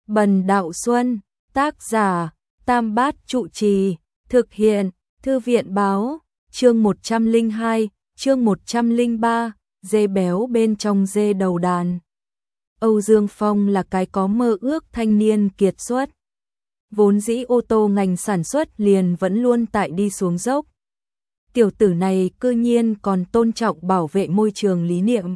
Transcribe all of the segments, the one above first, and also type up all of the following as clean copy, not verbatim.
Bần Đạo Xuân, tác giả, Tam Bát Trụ Trì, thực hiện, Thư viện Báo, chương 102, chương 103, dê béo bên trong dê đầu đàn. Âu Dương Phong là cái có mơ ước thanh niên kiệt xuất. Vốn dĩ ô tô ngành sản xuất liền vẫn luôn tại đi xuống dốc. Tiểu tử này cư nhiên còn tôn trọng bảo vệ môi trường lý niệm.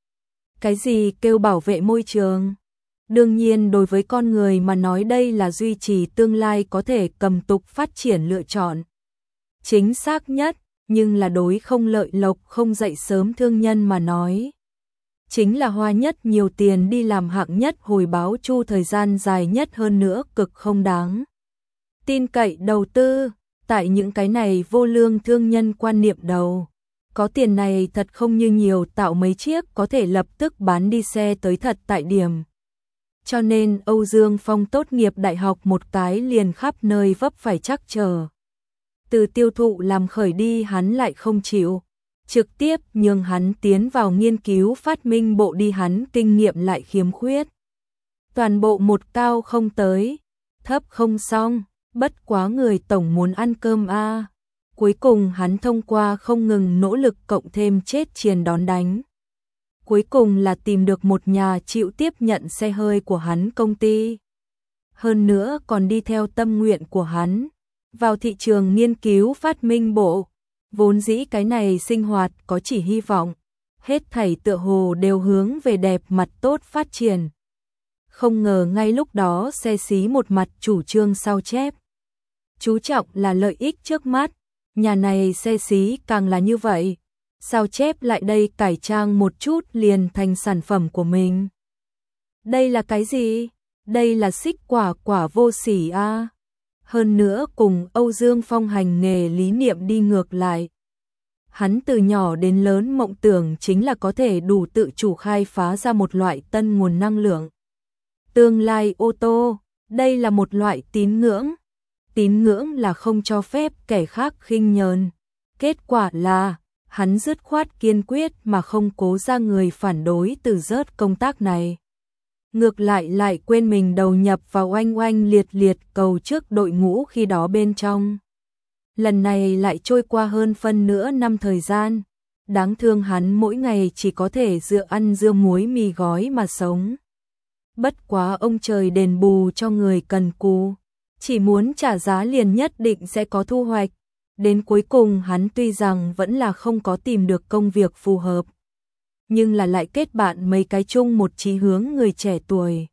Cái gì kêu bảo vệ môi trường? Đương nhiên đối với con người mà nói đây là duy trì tương lai có thể cầm tục phát triển lựa chọn. Chính xác nhất, nhưng là đối không lợi lộc không dậy sớm thương nhân mà nói. Chính là hoa nhất nhiều tiền đi làm hạng nhất hồi báo chu thời gian dài nhất hơn nữa cực không đáng. Tin cậy đầu tư, tại những cái này vô lương thương nhân quan niệm đầu. Có tiền này thật không như nhiều tạo mấy chiếc có thể lập tức bán đi xe tới thật tại điểm. Cho nên Âu Dương Phong tốt nghiệp đại học một cái liền khắp nơi vấp phải chắc trở. Từ tiêu thụ làm khởi đi hắn lại không chịu. Trực tiếp nhường hắn tiến vào nghiên cứu phát minh bộ đi hắn kinh nghiệm lại khiếm khuyết. Toàn bộ một cao không tới, thấp không xong, bất quá người tổng muốn ăn cơm a. Cuối cùng hắn thông qua không ngừng nỗ lực cộng thêm chết triền đón đánh. Cuối cùng là tìm được một nhà chịu tiếp nhận xe hơi của hắn công ty. Hơn nữa còn đi theo tâm nguyện của hắn, vào thị trường nghiên cứu phát minh bộ. Vốn dĩ cái này sinh hoạt có chỉ hy vọng, hết thảy tựa hồ đều hướng về đẹp mặt tốt phát triển. Không ngờ ngay lúc đó xe xí một mặt chủ trương sao chép. Chú trọng là lợi ích trước mắt, nhà này xe xí càng là như vậy. Sao chép lại đây cải trang một chút liền thành sản phẩm của mình. Đây là cái gì? Đây là xích quả vô sỉ a. Hơn nữa cùng Âu Dương Phong hành nghề lý niệm đi ngược lại. Hắn từ nhỏ đến lớn mộng tưởng chính là có thể đủ tự chủ khai phá ra một loại tân nguồn năng lượng. Tương lai ô tô, đây là một loại tín ngưỡng. Tín ngưỡng là không cho phép kẻ khác khinh nhờn. Kết quả là hắn dứt khoát kiên quyết mà không cố ra người phản đối từ rớt công tác này. Ngược lại quên mình đầu nhập vào oanh oanh liệt liệt cầu trước đội ngũ khi đó bên trong. Lần này lại trôi qua hơn phân nửa năm thời gian. Đáng thương hắn mỗi ngày chỉ có thể dựa ăn dưa muối mì gói mà sống. Bất quá ông trời đền bù cho người cần cù. Chỉ muốn trả giá liền nhất định sẽ có thu hoạch. Đến cuối cùng hắn tuy rằng vẫn là không có tìm được công việc phù hợp, nhưng là lại kết bạn mấy cái chung một chí hướng người trẻ tuổi.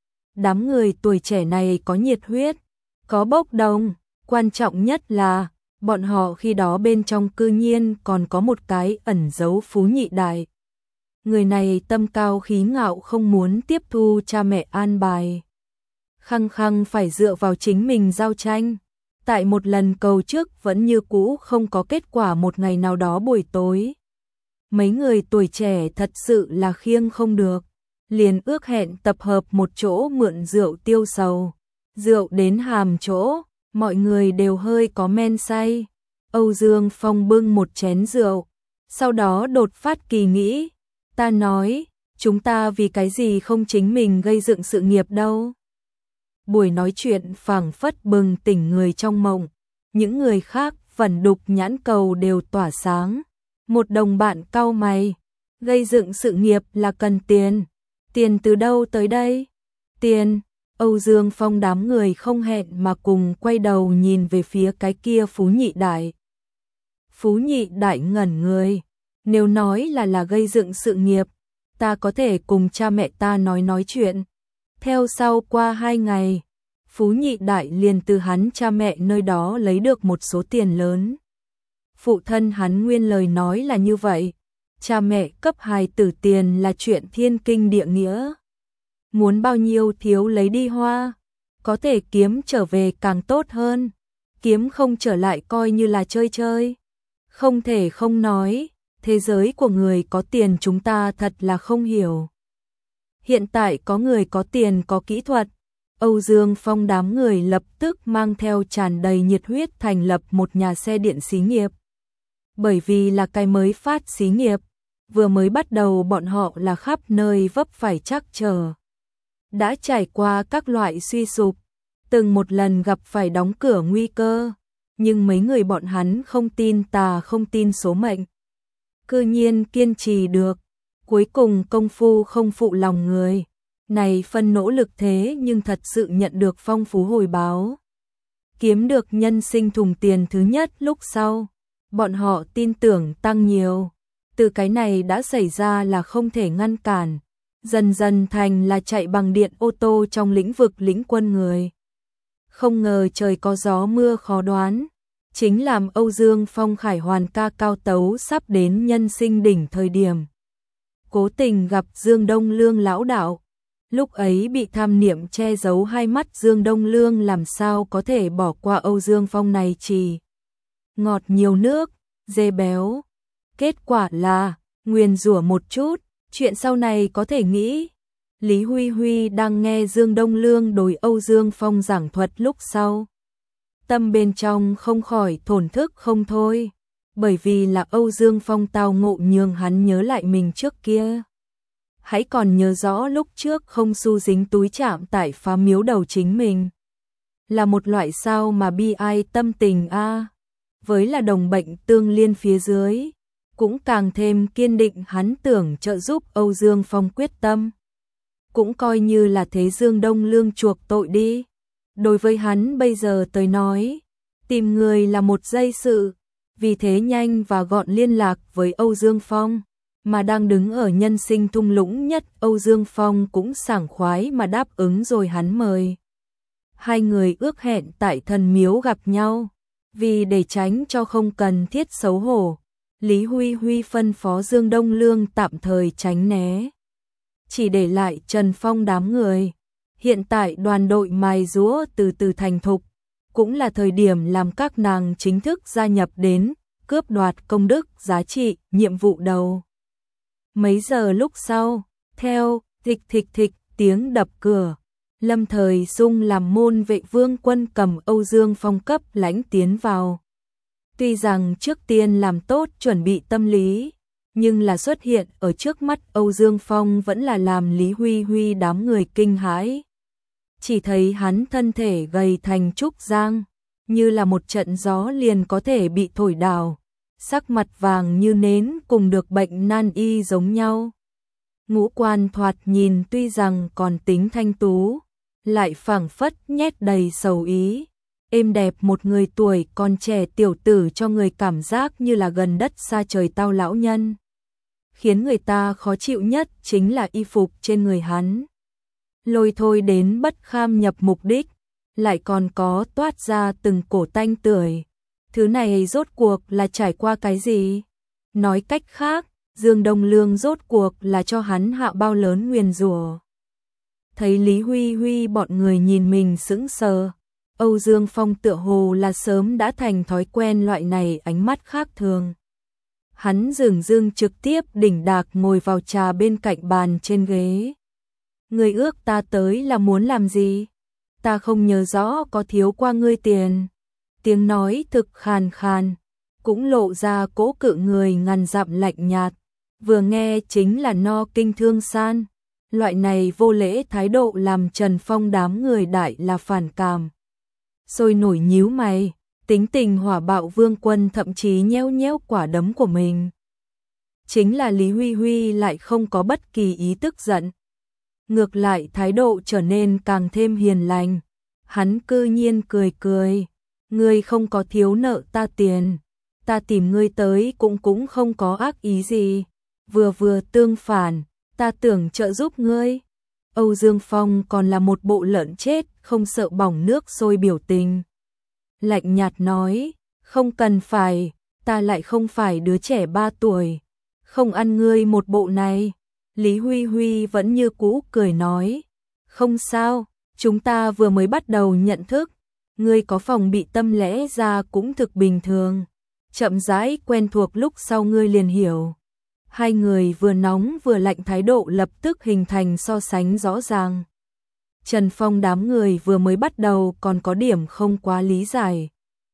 Đám người tuổi trẻ này có nhiệt huyết, có bốc đồng, quan trọng nhất là bọn họ khi đó bên trong cư nhiên còn có một cái ẩn giấu phú nhị đại. Người này tâm cao khí ngạo không muốn tiếp thu cha mẹ an bài. Khăng khăng phải dựa vào chính mình giao tranh. Tại một lần cầu trước vẫn như cũ không có kết quả một ngày nào đó buổi tối. Mấy người tuổi trẻ thật sự là khiêng không được. Liền ước hẹn tập hợp một chỗ mượn rượu tiêu sầu. Rượu đến hàm chỗ, mọi người đều hơi có men say. Âu Dương Phong bưng một chén rượu. Sau đó đột phát kỳ nghĩ. Ta nói, chúng ta vì cái gì không chính mình gây dựng sự nghiệp đâu. Buổi nói chuyện phảng phất bừng tỉnh người trong mộng. Những người khác vẩn đục nhãn cầu đều tỏa sáng. Một đồng bạn cau mày. Gây dựng sự nghiệp là cần tiền. Tiền từ đâu tới đây? Tiền. Âu Dương Phong đám người không hẹn mà cùng quay đầu nhìn về phía cái kia Phú Nhị Đại. Phú Nhị Đại ngẩn người. Nếu nói là gây dựng sự nghiệp, ta có thể cùng cha mẹ ta nói chuyện. Theo sau qua 2 ngày, Phú Nhị Đại liền từ hắn cha mẹ nơi đó lấy được một số tiền lớn. Phụ thân hắn nguyên lời nói là như vậy, cha mẹ cấp hài tử tiền là chuyện thiên kinh địa nghĩa. Muốn bao nhiêu thiếu lấy đi hoa, có thể kiếm trở về càng tốt hơn, kiếm không trở lại coi như là chơi chơi. Không thể không nói, thế giới của người có tiền chúng ta thật là không hiểu. Hiện tại có người có tiền có kỹ thuật, Âu Dương Phong đám người lập tức mang theo tràn đầy nhiệt huyết thành lập một nhà xe điện xí nghiệp. Bởi vì là cái mới phát xí nghiệp, vừa mới bắt đầu bọn họ là khắp nơi vấp phải trắc trở. đã trải qua các loại suy sụp, từng một lần gặp phải đóng cửa nguy cơ, nhưng mấy người bọn hắn không tin tà không tin số mệnh. Cư nhiên kiên trì được, cuối cùng công phu không phụ lòng người, này phân nỗ lực thế nhưng thật sự nhận được phong phú hồi báo. Kiếm được nhân sinh thùng tiền thứ nhất lúc sau, bọn họ tin tưởng tăng nhiều, từ cái này đã xảy ra là không thể ngăn cản, dần dần thành là chạy bằng điện ô tô trong lĩnh vực lĩnh quân người. Không ngờ trời có gió mưa khó đoán, chính làm Âu Dương Phong khải hoàn ca cao tấu sắp đến nhân sinh đỉnh thời điểm. Cố tình gặp Dương Đông Lương lão đạo, lúc ấy bị tham niệm che giấu hai mắt Dương Đông Lương làm sao có thể bỏ qua Âu Dương Phong này chỉ ngọt nhiều nước, dê béo. Kết quả là, nguyền rủa một chút, chuyện sau này có thể nghĩ. Lý Huy Huy đang nghe Dương Đông Lương đối Âu Dương Phong giảng thuật lúc sau. Tâm bên trong không khỏi thổn thức không thôi, bởi vì là Âu Dương Phong tao ngộ nhường hắn nhớ lại mình trước kia. Hãy còn nhớ rõ lúc trước không xu dính túi chạm tại phá miếu đầu chính mình. Là một loại sao mà bi ai tâm tình a. Với là đồng bệnh tương liên phía dưới, cũng càng thêm kiên định hắn tưởng trợ giúp Âu Dương Phong quyết tâm. Cũng coi như là thế Dương Đông Lương chuộc tội đi. Đối với hắn bây giờ tới nói, tìm người là một dây sự, vì thế nhanh và gọn liên lạc với Âu Dương Phong, mà đang đứng ở nhân sinh thung lũng nhất Âu Dương Phong cũng sảng khoái mà đáp ứng rồi hắn mời. Hai người ước hẹn tại thần miếu gặp nhau, vì để tránh cho không cần thiết xấu hổ, Lý Huy Huy phân phó Dương Đông Lương tạm thời tránh né. Chỉ để lại Trần Phong đám người. Hiện tại đoàn đội mài rũa từ từ thành thục, cũng là thời điểm làm các nàng chính thức gia nhập đến, cướp đoạt công đức giá trị, nhiệm vụ đầu. Mấy giờ lúc sau, theo thịch thịch thịch tiếng đập cửa, Lâm Thời Sung làm môn vệ vương quân cầm Âu Dương Phong cấp lãnh tiến vào. Tuy rằng trước tiên làm tốt chuẩn bị tâm lý, nhưng là xuất hiện ở trước mắt Âu Dương Phong vẫn là làm Lý Huy Huy đám người kinh hãi. Chỉ thấy hắn thân thể gầy thành trúc giang, như là một trận gió liền có thể bị thổi đảo, sắc mặt vàng như nến cùng được bệnh nan y giống nhau. Ngũ quan thoạt nhìn tuy rằng còn tính thanh tú, lại phảng phất nhét đầy sầu ý, êm đẹp một người tuổi còn trẻ tiểu tử cho người cảm giác như là gần đất xa trời tao lão nhân. Khiến người ta khó chịu nhất chính là y phục trên người hắn. Lôi thôi đến bất kham nhập mục đích, lại còn có toát ra từng cổ tanh tưởi. Thứ này rốt cuộc là trải qua cái gì? Nói cách khác, Dương Đông Lương rốt cuộc là cho hắn hạ bao lớn nguyền rủa. Thấy Lý Huy Huy bọn người nhìn mình sững sờ, Âu Dương Phong tựa hồ là sớm đã thành thói quen loại này ánh mắt khác thường. Hắn dửng dưng trực tiếp đỉnh đạc ngồi vào trà bên cạnh bàn trên ghế. Ngươi ước ta tới là muốn làm gì? Ta không nhớ rõ có thiếu qua ngươi tiền. Tiếng nói thực khàn khàn, cũng lộ ra cố cự người ngàn dặm lạnh nhạt, vừa nghe chính là no kinh thương san. Loại này vô lễ thái độ làm Trần Phong đám người đại là phản cảm. Sôi nổi nhíu mày, tính tình hỏa bạo vương quân thậm chí nhéo nhéo quả đấm của mình. Chính là Lý Huy Huy lại không có bất kỳ ý tức giận. Ngược lại thái độ trở nên càng thêm hiền lành. Hắn cư nhiên cười cười. Ngươi không có thiếu nợ ta tiền. Ta tìm ngươi tới cũng không có ác ý gì. Vừa tương phản, ta tưởng trợ giúp ngươi. Âu Dương Phong còn là một bộ lợn chết, không sợ bỏng nước sôi biểu tình. Lạnh nhạt nói, không cần phải, ta lại không phải đứa trẻ 3 tuổi. Không ăn ngươi một bộ này. Lý Huy Huy vẫn như cũ cười nói, không sao, chúng ta vừa mới bắt đầu nhận thức, ngươi có phòng bị tâm lẽ ra cũng thực bình thường, chậm rãi quen thuộc lúc sau ngươi liền hiểu. Hai người vừa nóng vừa lạnh thái độ lập tức hình thành so sánh rõ ràng. Trần Phong đám người vừa mới bắt đầu còn có điểm không quá lý giải.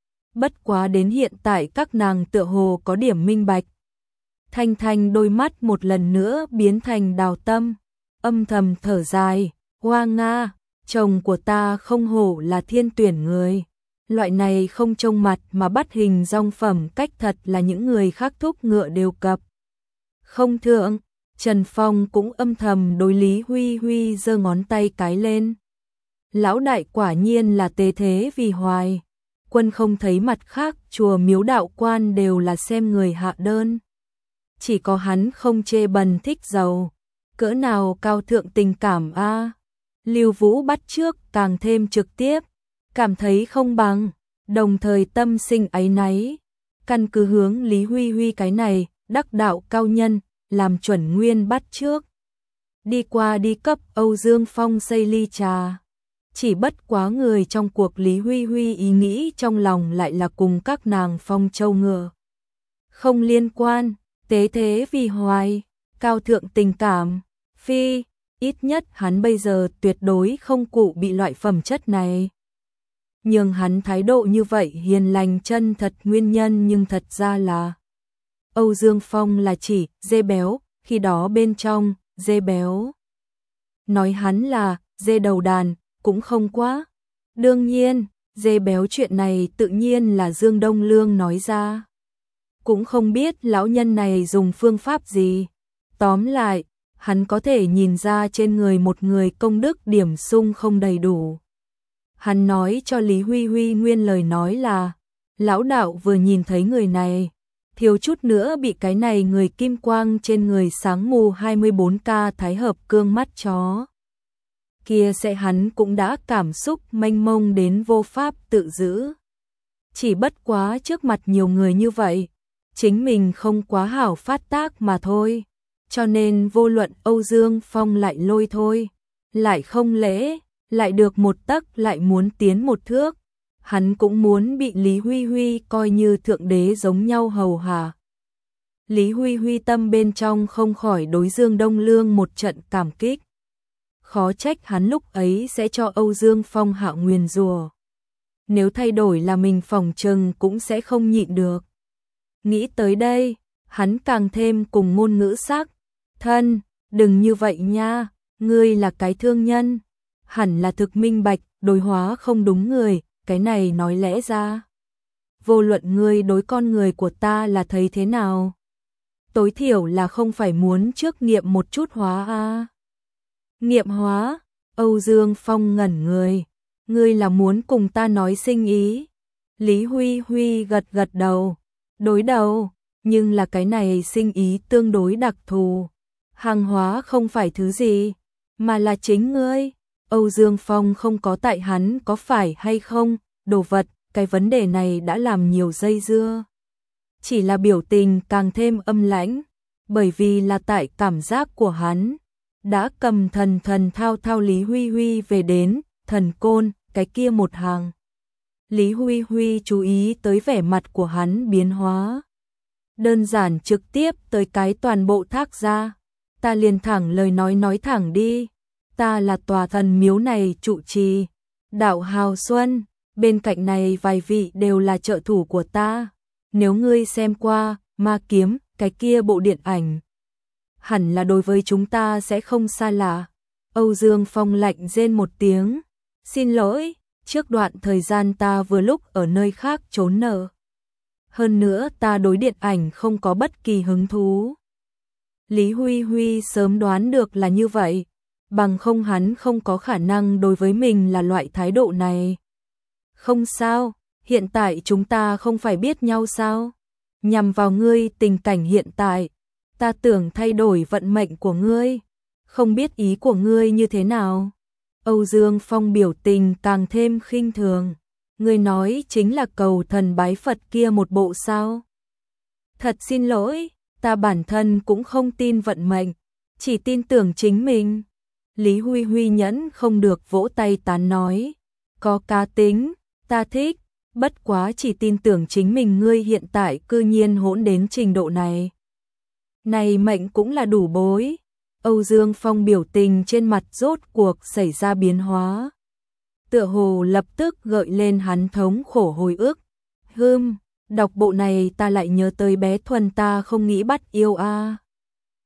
Bất quá đến hiện tại các nàng tựa hồ có điểm minh bạch. Thanh Thanh đôi mắt một lần nữa biến thành đào tâm, âm thầm thở dài, Hoa Nga, chồng của ta không hổ là thiên tuyển người. Loại này không trông mặt mà bắt hình dong phẩm cách thật là những người khác thúc ngựa đều cập. Không thượng, Trần Phong cũng âm thầm đối Lý Huy Huy giơ ngón tay cái lên. Lão đại quả nhiên là tế thế vì hoài. Quân không thấy mặt khác, chùa miếu đạo quan đều là xem người hạ đơn. Chỉ có hắn không chê bần thích giàu. Cỡ nào cao thượng tình cảm a. Lưu Vũ bắt trước càng thêm trực tiếp, cảm thấy không bằng, đồng thời tâm sinh áy náy. Căn cứ hướng Lý Huy Huy cái này, đắc đạo cao nhân, làm chuẩn nguyên bắt trước. Đi qua đi cấp Âu Dương Phong xây ly trà. Chỉ bất quá người trong cuộc Lý Huy Huy ý nghĩ trong lòng lại là cùng các nàng Phong Châu ngựa. Không liên quan, tế thế vì hoài, cao thượng tình cảm, phi, ít nhất hắn bây giờ tuyệt đối không cụ bị loại phẩm chất này. Nhưng hắn thái độ như vậy hiền lành chân thật nguyên nhân nhưng thật ra là Âu Dương Phong là chỉ dê béo, khi đó bên trong dê béo. Nói hắn là dê đầu đàn cũng không quá. Đương nhiên, dê béo chuyện này tự nhiên là Dương Đông Lương nói ra. Cũng không biết lão nhân này dùng phương pháp gì. Tóm lại, hắn có thể nhìn ra trên người một người công đức điểm sung không đầy đủ. Hắn nói cho Lý Huy Huy nguyên lời nói là, lão đạo vừa nhìn thấy người này, thiếu chút nữa bị cái này người kim quang trên người sáng mù 24K thái hợp cương mắt chó. Kia sẽ hắn cũng đã cảm xúc mênh mông đến vô pháp tự giữ. Chỉ bất quá trước mặt nhiều người như vậy, chính mình không quá hảo phát tác mà thôi. Cho nên vô luận Âu Dương Phong lại lôi thôi, lại không lễ, lại được một tấc lại muốn tiến một thước. Hắn cũng muốn bị Lý Huy Huy coi như thượng đế giống nhau hầu hạ. Lý Huy Huy tâm bên trong không khỏi đối Dương Đông Lương một trận cảm kích. Khó trách hắn lúc ấy sẽ cho Âu Dương Phong hạ nguyền rủa. Nếu thay đổi là mình phòng trừng cũng sẽ không nhịn được. Nghĩ tới đây, hắn càng thêm cùng ngôn ngữ sắc. Thân, đừng như vậy nha, ngươi là cái thương nhân. Hẳn là thực minh bạch, đối hóa không đúng người, cái này nói lẽ ra. Vô luận ngươi đối con người của ta là thấy thế nào? Tối thiểu là không phải muốn trước nghiệm một chút hóa a. Nghiệm hóa, Âu Dương Phong ngẩn người. Ngươi là muốn cùng ta nói sinh ý. Lý Huy Huy gật gật đầu. Đối đầu, nhưng là cái này sinh ý tương đối đặc thù. Hàng hóa không phải thứ gì, mà là chính ngươi. Âu Dương Phong không có tại hắn có phải hay không, đồ vật, cái vấn đề này đã làm nhiều dây dưa. Chỉ là biểu tình càng thêm âm lãnh, bởi vì là tại cảm giác của hắn. Đã cầm thần thao thao Lý Huy Huy về đến, thần côn, cái kia một hàng. Lý Huy Huy chú ý tới vẻ mặt của hắn biến hóa. Đơn giản trực tiếp tới cái toàn bộ thác ra. Ta liền thẳng lời nói thẳng đi. Ta là tòa thần miếu này trụ trì. Đạo Hào Xuân, bên cạnh này vài vị đều là trợ thủ của ta. Nếu ngươi xem qua, Ma Kiếm, cái kia bộ điện ảnh. Hẳn là đối với chúng ta sẽ không xa lạ. Âu Dương Phong lạnh rên một tiếng. Xin lỗi, trước đoạn thời gian ta vừa lúc ở nơi khác trốn nợ. Hơn nữa ta đối điện ảnh không có bất kỳ hứng thú. Lý Huy Huy sớm đoán được là như vậy, bằng không hắn không có khả năng đối với mình là loại thái độ này. Không sao, hiện tại chúng ta không phải biết nhau sao? Nhằm vào ngươi tình cảnh hiện tại, ta tưởng thay đổi vận mệnh của ngươi, không biết ý của ngươi như thế nào? Âu Dương Phong biểu tình càng thêm khinh thường. Ngươi nói chính là cầu thần bái Phật kia một bộ sao? Thật xin lỗi, ta bản thân cũng không tin vận mệnh, chỉ tin tưởng chính mình. Lý Huy Huy nhẫn không được vỗ tay tán nói. Có cá tính, ta thích, bất quá chỉ tin tưởng chính mình ngươi hiện tại cư nhiên hỗn đến trình độ này. Này mệnh cũng là đủ bối. Âu Dương Phong biểu tình trên mặt rốt cuộc xảy ra biến hóa. Tựa hồ lập tức gợi lên hắn thống khổ hồi ức. Đọc bộ này ta lại nhớ tới bé Thuần ta không nghĩ bắt yêu a.